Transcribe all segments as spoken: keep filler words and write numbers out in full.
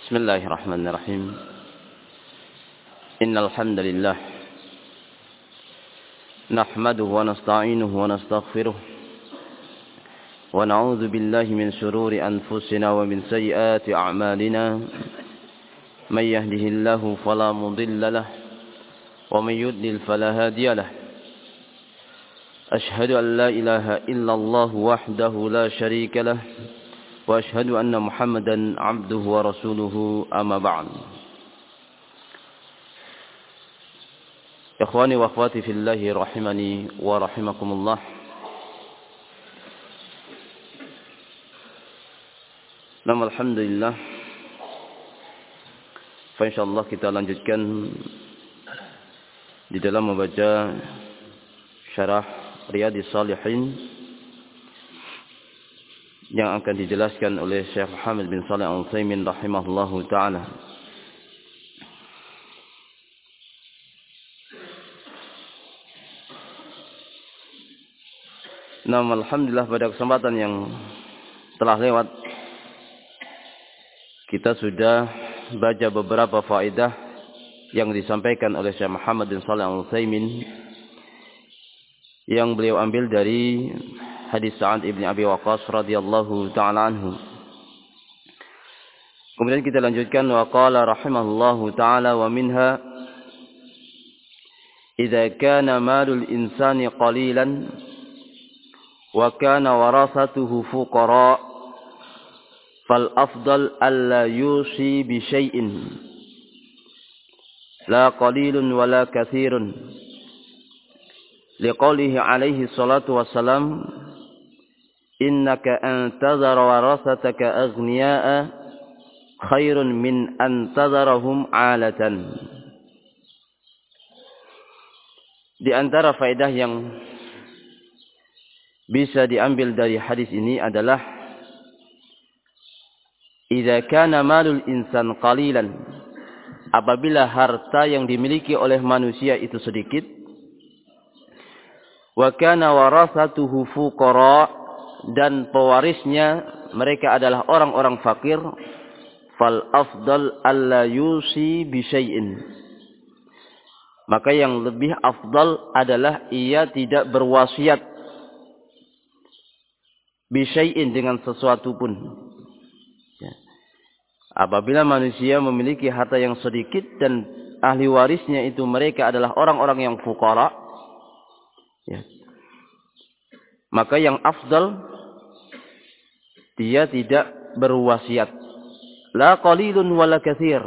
بسم الله الرحمن الرحيم إن الحمد لله نحمده ونستعينه ونستغفره ونعوذ بالله من شرور أنفسنا ومن سيئات أعمالنا من يهده الله فلا مضل له ومن يضلل فلا هادي له أشهد أن لا إله إلا الله وحده لا شريك له وأشهد أن محمدا عبده ورسوله أما بعد إخواني وأخواتي في الله رحمني ورحمكم الله. Nama alhamdulillah, insyaallah kita lanjutkan di dalam membaca syarah Riyadhis Shalihin yang akan dijelaskan oleh Syekh Muhammad bin Shalih Al-Utsaimin rahimahullahu taala. Nah, alhamdulillah pada kesempatan yang telah lewat kita sudah baca beberapa faedah yang disampaikan oleh Syekh Muhammad bin Shalih Al-Utsaimin yang beliau ambil dari hadis Sa'ad ibn Abi Waqqas radhiyallahu ta'ala anhu. Kemudian kita lanjutkan wa qala rahimahullahu ta'ala wa minha idza kana malul insani qalilan wa kana warasatuhu fuqara fal afdal alla yusi bi syai'in la qalilun wala katsirun liqaulihi alaihi salatu wassalam innaka antazara warasataka aghniya'a khairun min antazarahum 'alatan. Di antara faedah yang bisa diambil dari hadis ini adalah idza kana malul insan qalilan, apabila harta yang dimiliki oleh manusia itu sedikit, wa kana warasatuhu fuqara, dan pewarisnya mereka adalah orang-orang fakir, fal afdal alla yusi bi syai'in, maka yang lebih afdal adalah ia tidak berwasiat bi syai'in, dengan sesuatu pun. Ya. Apabila manusia memiliki harta yang sedikit dan ahli warisnya itu mereka adalah orang-orang yang fuqara, ya, maka yang afdal dia tidak berwasiat. La qalilun wala katsir.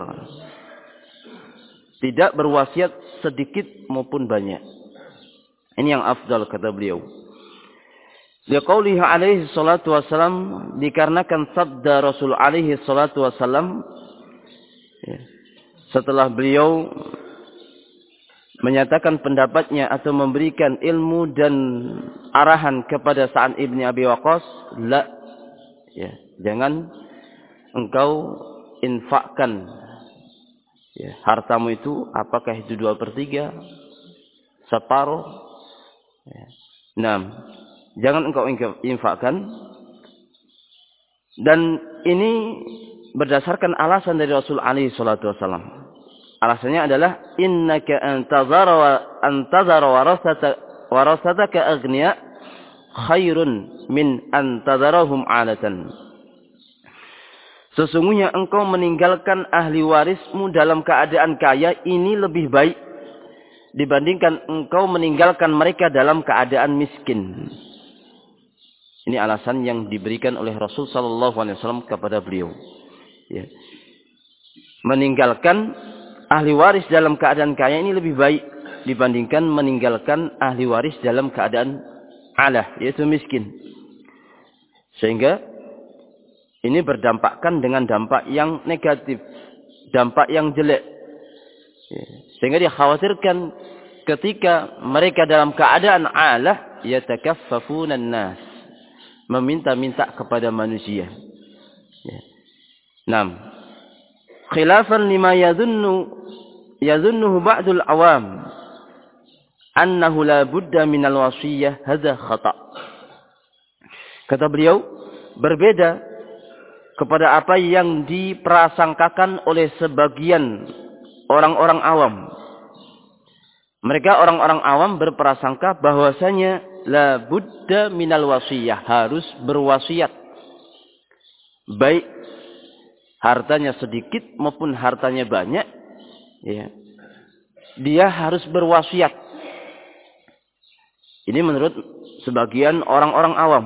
Tidak berwasiat sedikit maupun banyak. Ini yang afdal kata beliau. Liqaulihi alaihi salatu wassalam, dikarenakan sabda Rasul alaihi salatu wassalam, ya, setelah beliau menyatakan pendapatnya atau memberikan ilmu dan arahan kepada Sa'ad ibn Abi Waqqas, la, ya, jangan engkau infakkan, ya, hartamu itu, apakah itu dua per tiga, separuh, ya. Nah, jangan engkau infakkan. Dan ini berdasarkan alasan dari Rasul alaihi salatu wasallam. Alasannya adalah innaka antazara wa antazara warasata warasataka aghniya khairun min antazarahum 'alatan. Sesungguhnya engkau meninggalkan ahli warismu dalam keadaan kaya ini lebih baik dibandingkan engkau meninggalkan mereka dalam keadaan miskin. Ini alasan yang diberikan oleh Rasul sallallahu alaihi wasallam kepada beliau. Ya. Meninggalkan ahli waris dalam keadaan kaya ini lebih baik dibandingkan meninggalkan ahli waris dalam keadaan alah, yaitu miskin. Sehingga ini berdampakkan dengan dampak yang negatif, dampak yang jelek. Sehingga dikhawatirkan ketika mereka dalam keadaan alah, yatakaffafuna an-nas, meminta-minta kepada manusia. Naam. Khilafan lima yadhunnu yadhunnuhu ba'dul awam annahu la budda minal wasiyyah, hadza khata'. Kata beliau, berbeda kepada apa yang diprasangkakan oleh sebagian orang-orang awam. Mereka orang-orang awam berprasangka bahwasanya la budda minal wasiyah, harus berwasiat. Baik hartanya sedikit maupun hartanya banyak, ya, dia harus berwasiat. Ini menurut sebagian orang-orang awam.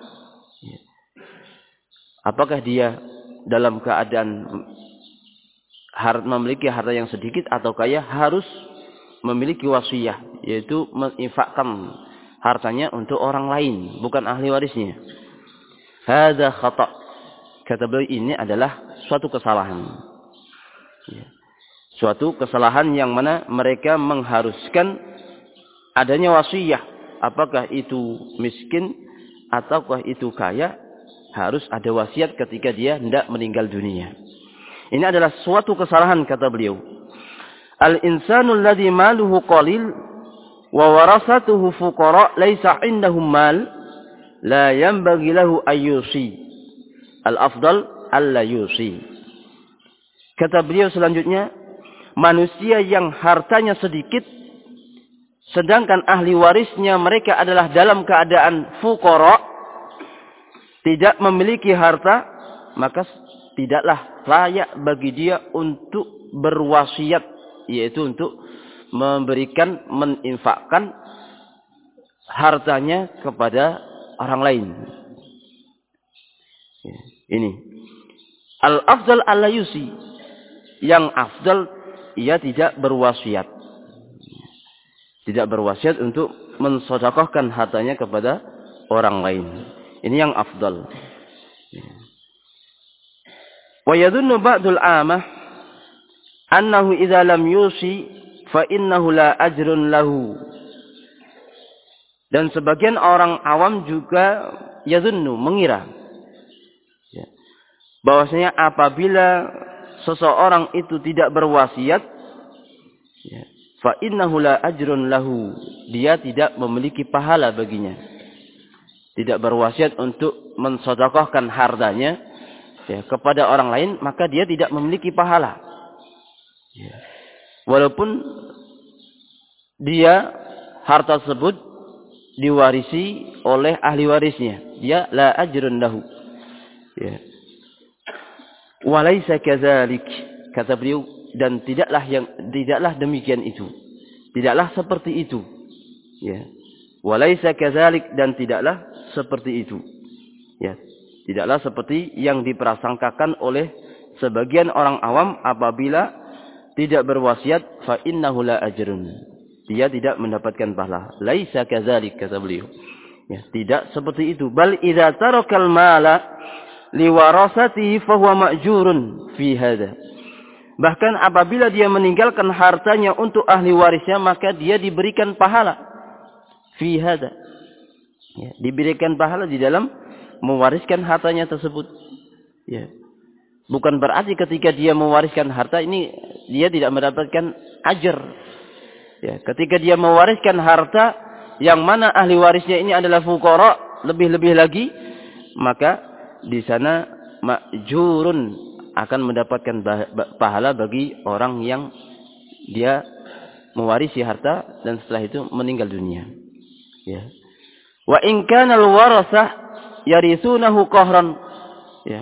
Apakah dia dalam keadaan memiliki harta yang sedikit atau kaya harus memiliki wasiyah, yaitu menginfakkan hartanya untuk orang lain, bukan ahli warisnya. Hadza khata'. Kata beliau, ini adalah suatu kesalahan. Suatu kesalahan yang mana mereka mengharuskan adanya wasiyah. Apakah itu miskin ataukah itu kaya, harus ada wasiat ketika dia hendak meninggal dunia. Ini adalah suatu kesalahan, kata beliau. Al-insanu alladhi maluhu qalil wa warasatuhu fuqara laysa indahum mal la yanbaghi lahu ayyusi. Al-afdal alla yusi. Kata beliau selanjutnya, manusia yang hartanya sedikit sedangkan ahli warisnya mereka adalah dalam keadaan fuqara, tidak memiliki harta, maka tidaklah layak bagi dia untuk berwasiat, yaitu untuk memberikan, menginfakkan hartanya kepada orang lain. Ini al-afdal alla yusi. Yang afdal ia tidak berwasiat. Tidak berwasiat untuk mensedekahkan hartanya kepada orang lain. Ini yang afdal. Wa yadhunnu ba'dul 'amah annahu idza lam yusi fa innahu la ajrun lahu. Dan sebagian orang awam juga yadhunnu, mengira, ya, bahwasanya apabila seseorang itu tidak berwasiat, ya, fa innahu la ajrun lahu, dia tidak memiliki pahala baginya. Tidak berwasiat untuk mensedekahkan hartanya, ya, kepada orang lain, maka dia tidak memiliki pahala. Ya. Walaupun dia harta tersebut diwarisi oleh ahli warisnya, dia la ajrun lahu. Ya. Walaysa kadzalik, kata beliau, dan tidaklah yang tidaklah demikian itu. Tidaklah seperti itu. Ya. Walaysa kadzalik, dan tidaklah seperti itu. Ya. Tidaklah seperti yang diprasangkakan oleh sebagian orang awam apabila tidak berwasiat fa innahu la ajrun. Dia tidak mendapatkan pahala. Laisa kadzalik, kata beliau. Ya, tidak seperti itu. Bal idza tarakal mala liwarasatihi fa huwa ma'jurun fi hadza. Bahkan apabila dia meninggalkan hartanya untuk ahli warisnya, maka dia diberikan pahala. Fi hadza. Ya, diberikan pahala di dalam mewariskan hartanya tersebut. Ya. Bukan berarti ketika dia mewariskan harta ini dia tidak mendapatkan ajar. Ya, ketika dia mewariskan harta yang mana ahli warisnya ini adalah fuqara, lebih-lebih lagi, maka di sana ma'jurun, akan mendapatkan pahala bagi orang yang dia mewarisi harta dan setelah itu meninggal dunia. Ya. Wa in kana al-warasah yarithunahu qahran. Ya.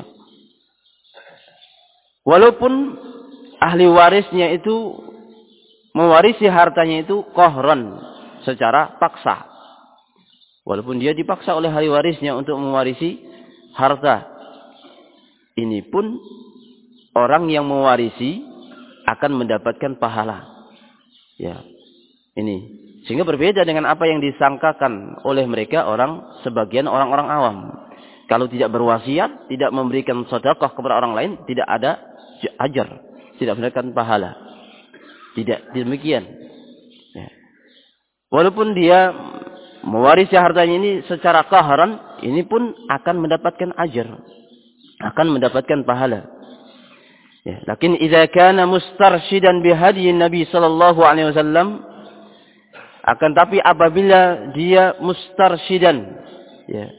Walaupun ahli warisnya itu mewarisi hartanya itu qahran, secara paksa. Walaupun dia dipaksa oleh ahli warisnya untuk mewarisi harta. Ini pun orang yang mewarisi akan mendapatkan pahala. Ya. Ini sehingga berbeda dengan apa yang disangkakan oleh mereka orang sebagian orang-orang awam. Kalau tidak berwasiat, tidak memberikan sedekah kepada orang lain, tidak ada ajar, tidak mendapatkan pahala. Tidak demikian. Ya. Walaupun dia mewarisi hartanya ini secara qahran, ini pun akan mendapatkan ajar, akan mendapatkan pahala. Ya. Lakin idza kana mustarsyidan bihadyi Nabi sallallahu alaihi wasallam, akan tapi apabila dia mustarsyidan, ya,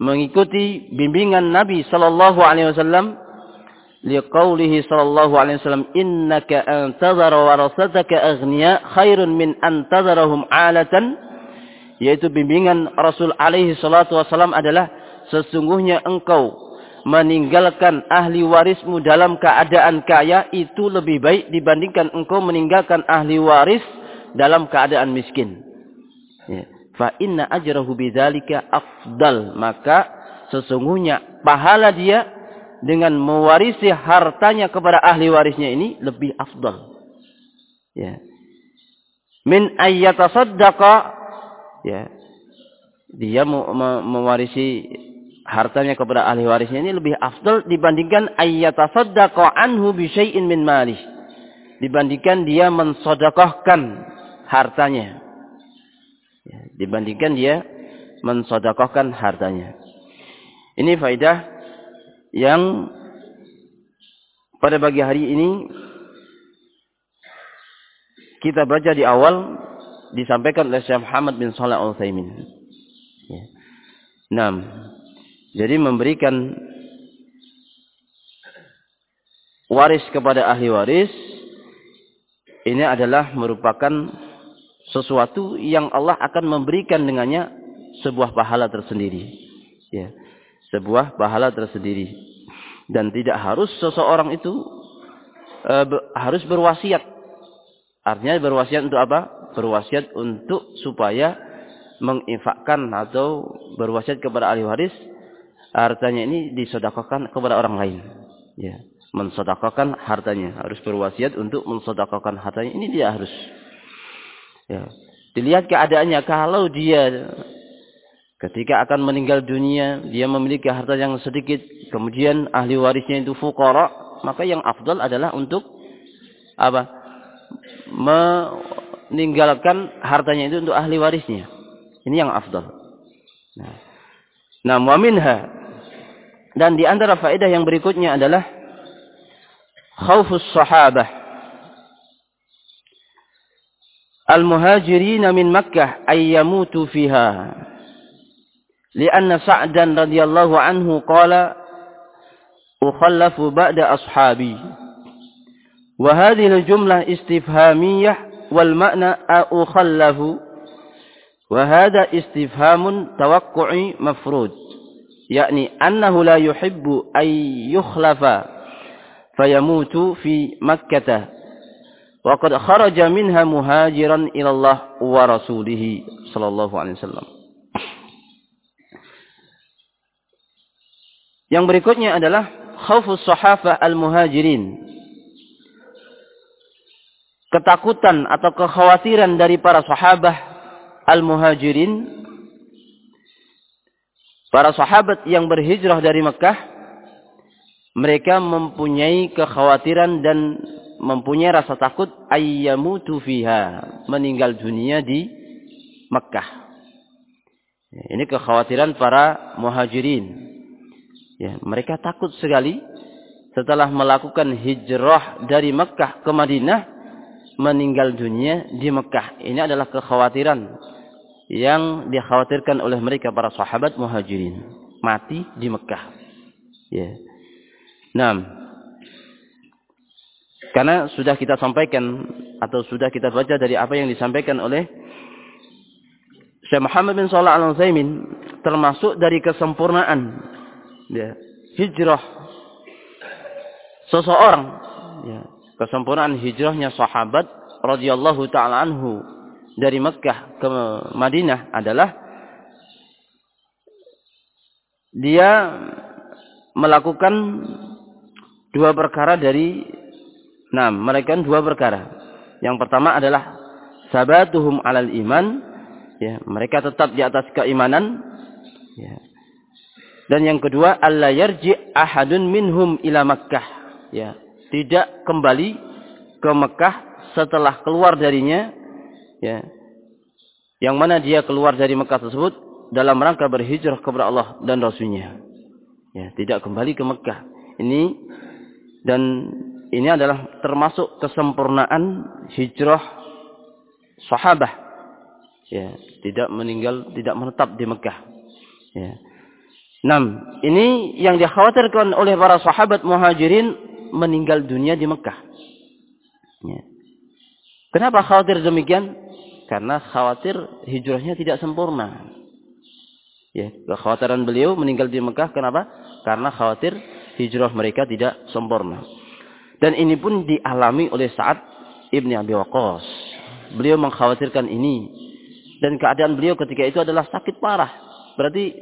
mengikuti bimbingan Nabi sallallahu alaihi wasallam liqaulihi sallallahu alaihi wasallam innaka antadhara warasataka aghniya khairun min antadharahum alatan, yaitu bimbingan Rasul alaihi salatu wasallam adalah sesungguhnya engkau meninggalkan ahli warismu dalam keadaan kaya itu lebih baik dibandingkan engkau meninggalkan ahli waris dalam keadaan miskin. Ya. Fa inna ajrahu bidzalika afdal, maka sesungguhnya pahala dia dengan mewarisi hartanya kepada ahli warisnya ini lebih afdal. Ya. Min ayyatasaddaqa, ya. Dia mewarisi hartanya kepada ahli warisnya ini lebih afdal dibandingkan ayyatasaddaqa anhu bi syai'in min malih. Dibandingkan dia mensedekahkan hartanya. Ya. Dibandingkan dia mensedekahkan hartanya. Ini faedah yang pada pagi hari ini kita baca di awal disampaikan oleh Syekh Muhammad bin Shalih Al-Utsaimin. Ya. Nah, jadi memberikan waris kepada ahli waris ini adalah merupakan sesuatu yang Allah akan memberikan dengannya sebuah pahala tersendiri. Ya. Sebuah pahala tersendiri. Dan tidak harus seseorang itu e, be, harus berwasiat. Artinya berwasiat untuk apa? Berwasiat untuk supaya menginfakkan atau berwasiat kepada ahli waris. Hartanya ini disedekahkan kepada orang lain. Ya. Mensedekahkan hartanya. Harus berwasiat untuk mensedekahkan hartanya. Ini dia harus. Ya. Dilihat keadaannya. Kalau dia ketika akan meninggal dunia, dia memiliki harta yang sedikit, kemudian ahli warisnya itu fuqara, maka yang afdal adalah untuk apa? Meninggalkan hartanya itu untuk ahli warisnya. Ini yang afdal. Nah, nah wa minha, dan di antara faedah yang berikutnya adalah khaufus sahabah al-muhajirin min Makkah ay yamutu fiha. لأن سعدا رضي الله عنه قال أخلف بعد أصحابي وهذه الجملة استفهامية والمعنى أخلف وهذا استفهام توقعي مفروض يعني أنه لا يحب أن يخلف فيموت في مكة وقد خرج منها مهاجرا إلى الله ورسوله صلى الله عليه وسلم. Yang berikutnya adalah khaufus sahabah al-muhajirin. Ketakutan atau kekhawatiran dari para sahabat al-muhajirin. Para sahabat yang berhijrah dari Mekah. Mereka mempunyai kekhawatiran dan mempunyai rasa takut ayyamutu fiha. Meninggal dunia di Mekah. Ini kekhawatiran para muhajirin. Ya, mereka takut sekali setelah melakukan hijrah dari Mekah ke Madinah meninggal dunia di Mekah. Ini adalah kekhawatiran yang dikhawatirkan oleh mereka para sahabat muhajirin, mati di Mekah. Ya. Nah, karena sudah kita sampaikan atau sudah kita baca dari apa yang disampaikan oleh Syekh Muhammad bin Shalih Al-Utsaimin, termasuk dari kesempurnaan ya, hijrah seseorang, ya, kesempurnaan hijrahnya sahabat radhiyallahu taala anhu dari Mekkah ke Madinah adalah dia melakukan dua perkara dari nah, melakukan dua perkara. Yang pertama adalah sabatuhum alal iman, ya, mereka tetap di atas keimanan, ya. Dan yang kedua, alla yarji ahadun minhum ila Makkah. Ya, tidak kembali ke Mekah setelah keluar darinya. Ya. Yang mana dia keluar dari Mekah tersebut dalam rangka berhijrah kepada Allah dan Rasulnya. Ya, tidak kembali ke Mekah. Ini dan ini adalah termasuk kesempurnaan hijrah sahabat. Ya, tidak meninggal, tidak menetap di Mekah. Ya. Nah, ini yang dikhawatirkan oleh para sahabat muhajirin meninggal dunia di Mekah. Ya. Kenapa khawatir demikian? Karena khawatir hijrahnya tidak sempurna. Ya, kekhawatiran beliau meninggal di Mekah kenapa? Karena khawatir hijrah mereka tidak sempurna. Dan ini pun dialami oleh Sa'ad ibn Abi Waqqas. Beliau mengkhawatirkan ini. Dan keadaan beliau ketika itu adalah sakit parah. Berarti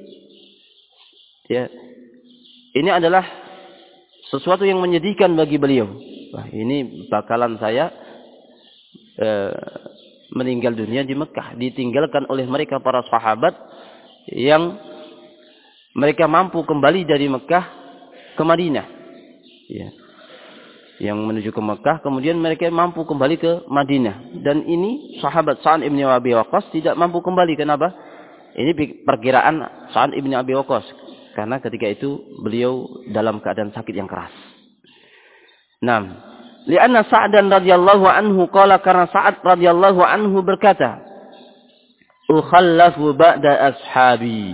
ya, ini adalah sesuatu yang menyedihkan bagi beliau. Wah, ini bakalan saya eh, meninggal dunia di Mekah, ditinggalkan oleh mereka para sahabat yang mereka mampu kembali dari Mekah ke Madinah. Ya. Yang menuju ke Mekah, kemudian mereka mampu kembali ke Madinah. Dan ini sahabat Sa'ad ibn Abi Waqqas tidak mampu kembali. Kenapa? Ini perkiraan Sa'ad ibn Abi Waqqas. Karena ketika itu beliau dalam keadaan sakit yang keras. Nah, li'anna Sa'dan radhiyallahu anhu qala, karena Sa'ad radhiyallahu anhu berkata, "Ukhallafu ba'da ashabi."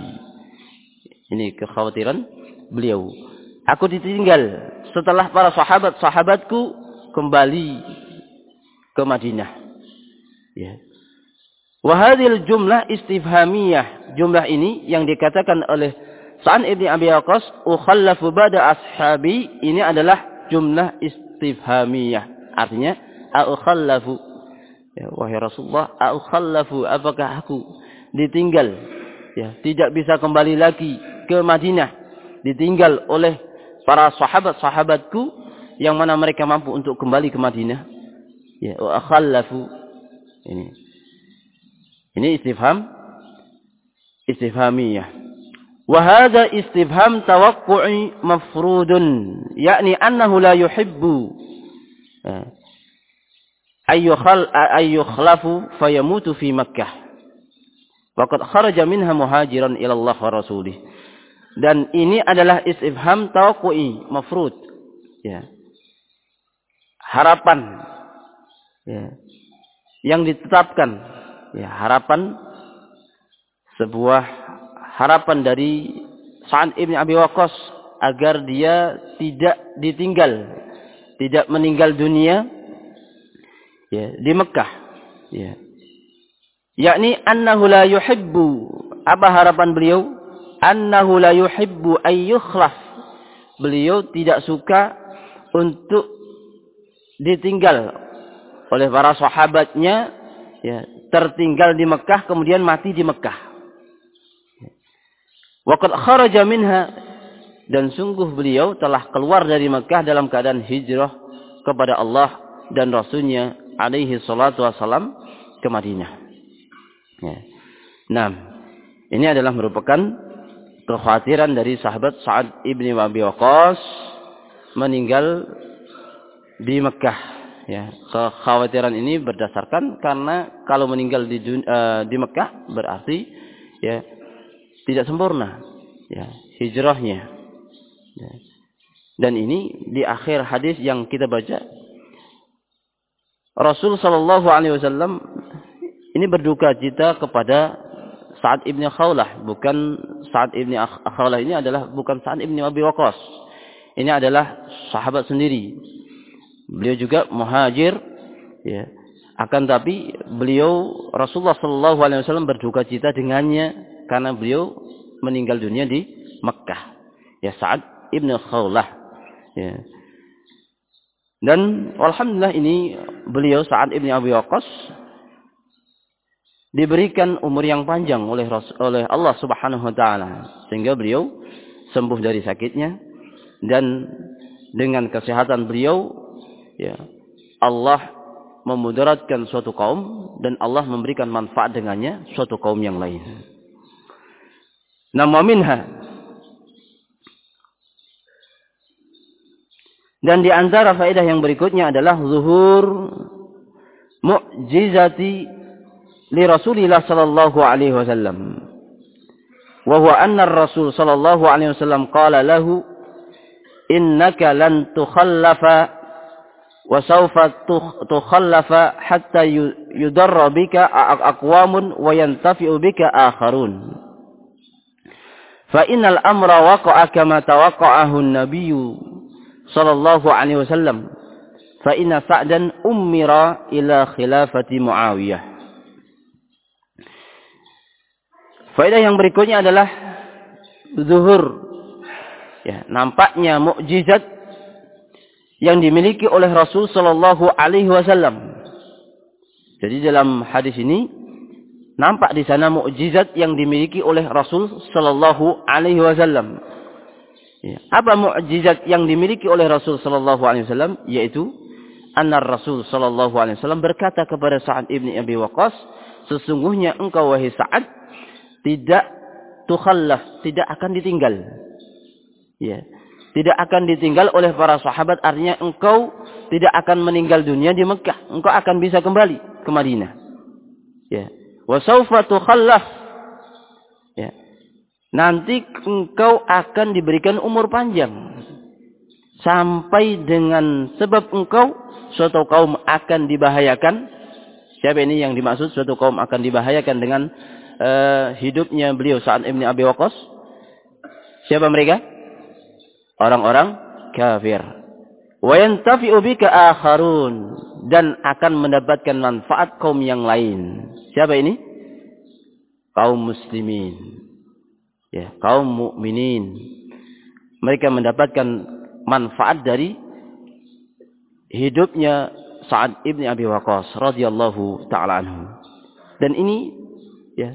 Ini kekhawatiran beliau. Aku ditinggal setelah para sahabat-sahabatku kembali ke Madinah. Ya. Wa hadhil jumlah istifhamiyah. Jumlah ini yang dikatakan oleh Sa'ad ibn Abi Waqqas, "Ukhallafu ba'da ashabi," ini adalah jumlah istifhamiyah. Artinya, "A'ukhallafu." Ya, wahai Rasulullah, "A'ukhallafu," apakah aku ditinggal? Ya, tidak bisa kembali lagi ke Madinah, ditinggal oleh para sahabat-sahabatku yang mana mereka mampu untuk kembali ke Madinah. Ya, "A'ukhallafu." Ini. Ini istifham istifhamiyah. وهذا استفهام توقعي مفروض يعني أنه لا يحب أن يخلف فيموت في مكة وقد خرج منها مهاجرا إلى الله ورسوله. Dan ini adalah istifham tawaqqu'i mafrud, ya, harapan, ya, yang ditetapkan, ya, harapan, sebuah harapan dari Sa'ad ibn Abi Waqqas agar dia tidak ditinggal, tidak meninggal dunia, ya, di Mekah. Ya. Yakni annahu la yuhibbu, apa harapan beliau? Annahu la yuhibbu ay yukhlaf. Beliau tidak suka untuk ditinggal oleh para sahabatnya, ya, tertinggal di Mekah kemudian mati di Mekah. Waqad kharaja minha, dan sungguh beliau telah keluar dari Mekah dalam keadaan hijrah kepada Allah dan Rasulnya alaihi salatu wassalam ke Madinah. Ya. Nah, ini adalah merupakan kekhawatiran dari sahabat Sa'ad ibn Abi Waqqas meninggal di Mekah. Ya, kekhawatiran ini berdasarkan karena kalau meninggal di uh, di Mekah berarti, ya, tidak sempurna, ya, hijrahnya. Ya. Dan ini di akhir hadis yang kita baca, Rasul sallallahu alaihi wasallam ini berduka cita kepada Sa'ad ibn Khawlah, bukan Sa'ad ibn Khawlah ini adalah bukan Sa'ad ibn Abi Waqqas. Ini adalah sahabat sendiri. Beliau juga muhajir, ya. Akan tapi beliau Rasulullah sallallahu alaihi wasallam berduka cita dengannya karena beliau meninggal dunia di Mekah. Ya, Sa'ad ibn Khawlah. Ya. Dan alhamdulillah ini beliau Sa'ad ibn Abi Waqqas diberikan umur yang panjang oleh oleh Allah Subhanahu wa taala sehingga beliau sembuh dari sakitnya, dan dengan kesehatan beliau, ya, Allah memudaratkan suatu kaum dan Allah memberikan manfaat dengannya suatu kaum yang lain. Nama minha, dan di antara faedah yang berikutnya adalah zuhur mu'jizati li Rasulillah sallallahu alaihi wasallam, wa huwa anna ar-Rasul sallallahu alaihi wasallam qala lahu, innaka lan tukhallafa wa sawfa tukhallafa hatta yudarra bika aqwamun wa yantafi'u bika akharun. Fa innal amra waqa'a kama tawaqqa'ahu an-nabiy sallallahu alaihi wasallam. Fa inna Sa'dan ummira ila khilafati Muawiyah. Faedah yang berikutnya adalah zuhur, ya, nampaknya mukjizat yang dimiliki oleh Rasul sallallahu alaihi wasallam. Jadi dalam hadis ini nampak di sana mukjizat yang dimiliki oleh Rasul sallallahu alaihi wasallam. Ya, apa mukjizat yang dimiliki oleh Rasul sallallahu alaihi wasallam? Yaitu anna Rasul sallallahu alaihi wasallam berkata kepada Sa'ad ibni Abi Waqqas, sesungguhnya engkau wahai Sa'ad tidak tukhallaf, tidak akan ditinggal. Ya, tidak akan ditinggal oleh para sahabat, artinya engkau tidak akan meninggal dunia di Mekah, engkau akan bisa kembali ke Madinah. Ya, wa saufa tukhallaf. Ya. Nanti engkau akan diberikan umur panjang sampai dengan sebab engkau suatu kaum akan dibahayakan. Siapa ini yang dimaksud suatu kaum akan dibahayakan dengan uh, hidupnya beliau Sa'ad ibn Abi Waqqas? Siapa mereka? Orang-orang kafir. Wa yantafi'u bika akharun, dan akan mendapatkan manfaat kaum yang lain. Siapa ini? Kaum muslimin. Ya, kaum mukminin. Mereka mendapatkan manfaat dari hidupnya Sa'ad ibn Abi Waqqas radhiyallahu taala anhu. Dan ini, ya,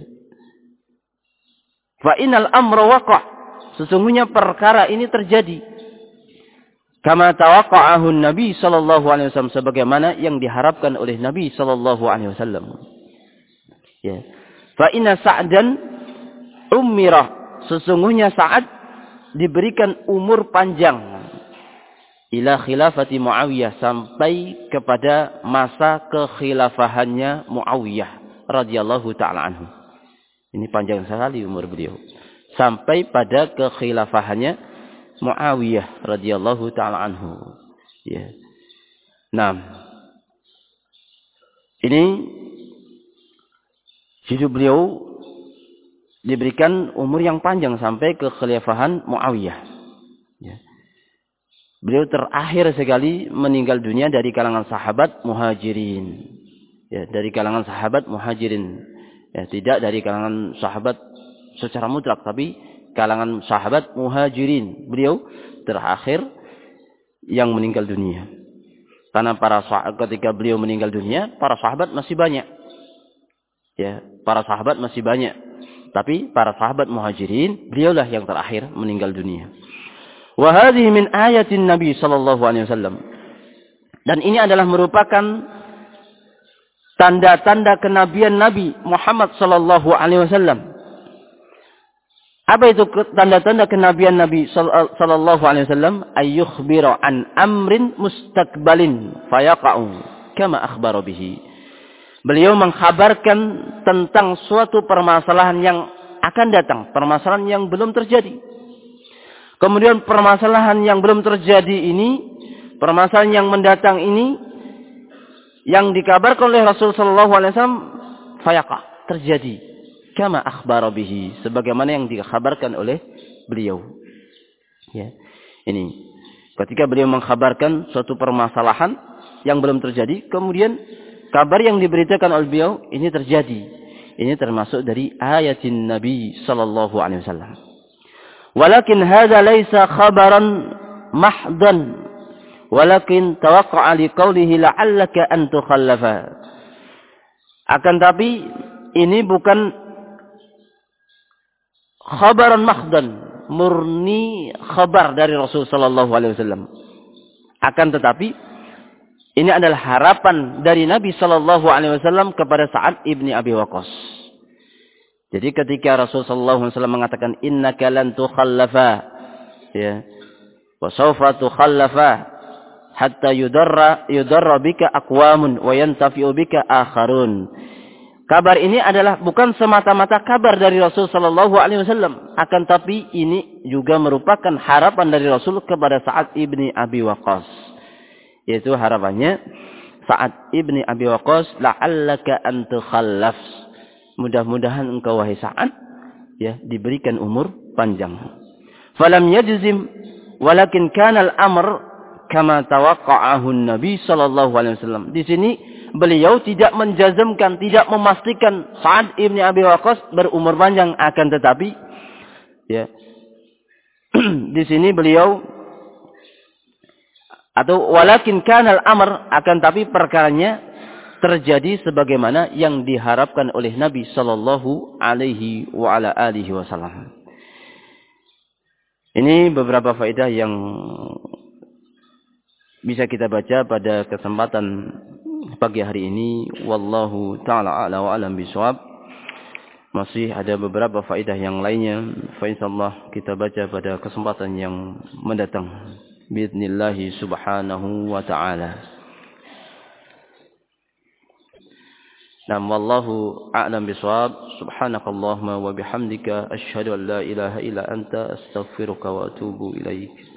fa innal amra waqa', sesungguhnya perkara ini terjadi kama tawaqqa'ahu Nabi sallallahu alaihi wasallam, sebagaimana yang diharapkan oleh Nabi sallallahu alaihi wasallam. Ya. Fa inna Sa'dan umira, sesungguhnya Sa'ad diberikan umur panjang ila khilafati Muawiyah, sampai kepada masa kekhilafahannya Muawiyah radhiyallahu taala anhu. Ini panjang sekali umur beliau. Sampai pada kekhilafahannya Muawiyah radhiyallahu taala anhu. Ya. Nah, ini hidup beliau diberikan umur yang panjang sampai kekhilafahan Muawiyah. Ya. Beliau terakhir sekali meninggal dunia dari kalangan sahabat muhajirin. Ya, dari kalangan sahabat muhajirin. Ya, tidak dari kalangan sahabat secara mutlak, tapi kalangan sahabat muhajirin. Beliau terakhir yang meninggal dunia. Karena para sahabat, ketika beliau meninggal dunia, para sahabat masih banyak. Ya, para sahabat masih banyak. Tapi para sahabat muhajirin, beliaulah yang terakhir meninggal dunia. Wa hadhihi min ayatin Nabi sallallahu alaihi wasallam. Dan ini adalah merupakan tanda-tanda kenabian Nabi Muhammad sallallahu alaihi wasallam. Apa itu tanda-tanda kenabian Nabi sallallahu alaihi wasallam? Ayyukhbira an amrin mustaqbalin fayaqa'u kama akhbara bihi. Beliau mengkhabarkan tentang suatu permasalahan yang akan datang, permasalahan yang belum terjadi. Kemudian permasalahan yang belum terjadi ini, permasalahan yang mendatang ini, yang dikabarkan oleh Rasul sallallahu alaihi wasallam, fayaqa, terjadi. Kama akhbara bihi, sebagaimana yang dikabarkan oleh beliau. Ya. Ini ketika beliau mengkhabarkan suatu permasalahan yang belum terjadi, kemudian kabar yang diberitakan oleh beliau ini terjadi. Ini termasuk dari ayatin Nabi sallallahu alaihi wasallam. Walakin hadza laisa khabaran mahdan, walakin tawaqqa'a liqaulihi la'allaka an tukhallafa. Akan tapi ini bukan khabaran mahdan, murni khabar dari Rasul sallallahu alaihi wasallam. Akan tetapi ini adalah harapan dari Nabi sallallahu alaihi wasallam kepada Sa'ad ibni Abi Waqqas. Jadi ketika Rasul sallallahu alaihi wasallam mengatakan innaka lan tukhallafa, ya, wa sawfa tukhallafa hatta yudarra yudarra bika aqwamun wa yantafi'u bika akharun. Kabar ini adalah bukan semata-mata kabar dari Rasul sallallahu alaihi wasallam, akan tapi ini juga merupakan harapan dari Rasul kepada Sa'ad ibni Abi Waqqas. Yaitu harapannya Sa'ad ibni Abi Waqqas, la'allaka an tukhallaf. Mudah-mudahan engkau wahai Sa'ad ya, diberikan umur panjang. Falam yajzim walakin kana al-amr kama tawaqqa'ahu Nabi sallallahu alaihi wasallam. Di sini beliau tidak menjazmkan, tidak memastikan Sa'ad ibn Abi Waqqas berumur panjang, akan tetapi ya di sini beliau atau walakin kana al-amr, akan tapi perkaranya terjadi sebagaimana yang diharapkan oleh Nabi sallallahu alaihi wa ala alihi wasallam. Ini beberapa faedah yang bisa kita baca pada kesempatan pagi hari ini. Wallahu ta'ala a'la wa alam bishawab. Masih ada beberapa faedah yang lainnya, fa insyaallah kita baca pada kesempatan yang mendatang biidznillah subhanahu wa ta'ala. Nam wallahu a'lam bishawab. Subhanakallahumma wa bihamdika asyhadu an la ilaha illa anta astaghfiruka wa atubu ilaik.